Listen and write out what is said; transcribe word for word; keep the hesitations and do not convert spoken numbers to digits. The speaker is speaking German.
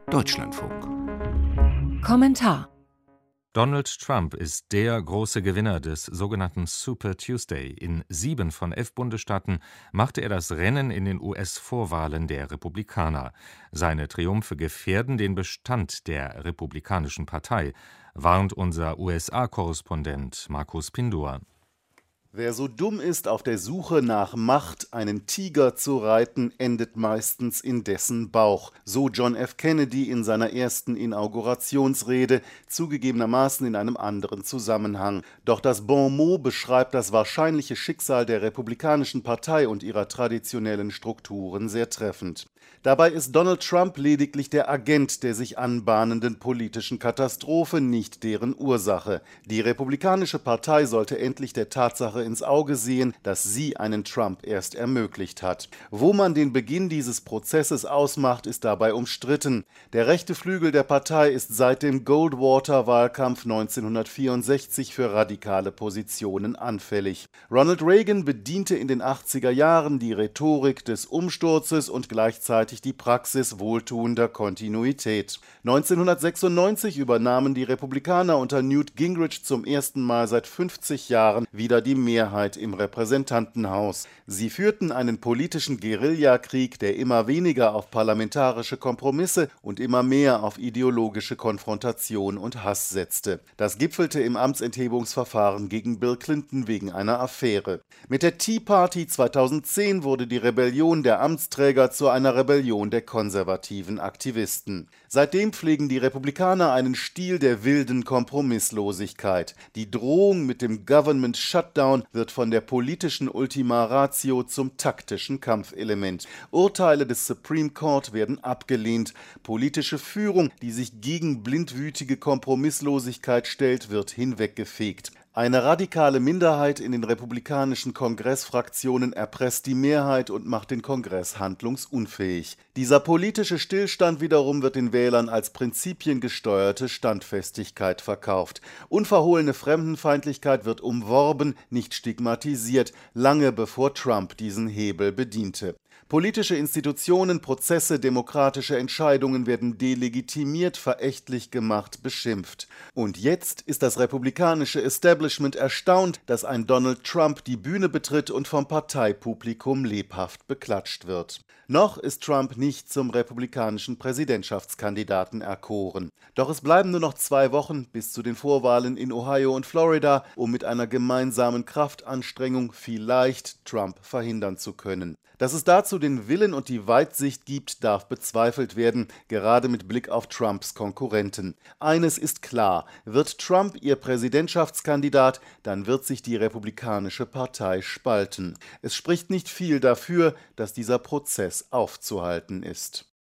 Deutschlandfunk. Kommentar: Donald Trump ist der große Gewinner des sogenannten Super Tuesday. In sieben von elf Bundesstaaten machte er das Rennen in den U S-Vorwahlen der Republikaner. Seine Triumphe gefährden den Bestand der Republikanischen Partei, warnt unser U S A-Korrespondent Markus Pindor. Wer so dumm ist, auf der Suche nach Macht einen Tiger zu reiten, endet meistens in dessen Bauch. So John F. Kennedy in seiner ersten Inaugurationsrede, zugegebenermaßen in einem anderen Zusammenhang. Doch das Bon mot beschreibt das wahrscheinliche Schicksal der Republikanischen Partei und ihrer traditionellen Strukturen sehr treffend. Dabei ist Donald Trump lediglich der Agent der sich anbahnenden politischen Katastrophe, nicht deren Ursache. Die Republikanische Partei sollte endlich der Tatsache ins Auge sehen, dass sie einen Trump erst ermöglicht hat. Wo man den Beginn dieses Prozesses ausmacht, ist dabei umstritten. Der rechte Flügel der Partei ist seit dem Goldwater-Wahlkampf neunzehnhundertvierundsechzig für radikale Positionen anfällig. Ronald Reagan bediente in den achtziger Jahren die Rhetorik des Umsturzes und gleichzeitig die Praxis wohltuender Kontinuität. neunzehnhundertsechsundneunzig übernahmen die Republikaner unter Newt Gingrich zum ersten Mal seit fünfzig Jahren wieder die Mehrheit im Repräsentantenhaus. Sie führten einen politischen Guerillakrieg, der immer weniger auf parlamentarische Kompromisse und immer mehr auf ideologische Konfrontation und Hass setzte. Das gipfelte im Amtsenthebungsverfahren gegen Bill Clinton wegen einer Affäre. Mit der Tea Party zweitausendzehn wurde die Rebellion der Amtsträger zu einer Rebellion der konservativen Aktivisten. Seitdem pflegen die Republikaner einen Stil der wilden Kompromisslosigkeit. Die Drohung mit dem Government Shutdown wird von der politischen Ultima Ratio zum taktischen Kampfelement. Urteile des Supreme Court werden abgelehnt. Politische Führung, die sich gegen blindwütige Kompromisslosigkeit stellt, wird hinweggefegt. Eine radikale Minderheit in den republikanischen Kongressfraktionen erpresst die Mehrheit und macht den Kongress handlungsunfähig. Dieser politische Stillstand wiederum wird den Wählern als prinzipiengesteuerte Standfestigkeit verkauft. Unverhohlene Fremdenfeindlichkeit wird umworben, nicht stigmatisiert, lange bevor Trump diesen Hebel bediente. Politische Institutionen, Prozesse, demokratische Entscheidungen werden delegitimiert, verächtlich gemacht, beschimpft. Und jetzt ist das republikanische Establishment erstaunt, dass ein Donald Trump die Bühne betritt und vom Parteipublikum lebhaft beklatscht wird. Noch ist Trump nicht zum republikanischen Präsidentschaftskandidaten erkoren. Doch es bleiben nur noch zwei Wochen bis zu den Vorwahlen in Ohio und Florida, um mit einer gemeinsamen Kraftanstrengung vielleicht Trump verhindern zu können. Dass es dazu den Willen und die Weitsicht gibt, darf bezweifelt werden, gerade mit Blick auf Trumps Konkurrenten. Eines ist klar: Wird Trump ihr Präsidentschaftskandidat, dann wird sich die Republikanische Partei spalten. Es spricht nicht viel dafür, dass dieser Prozess aufzuhalten ist.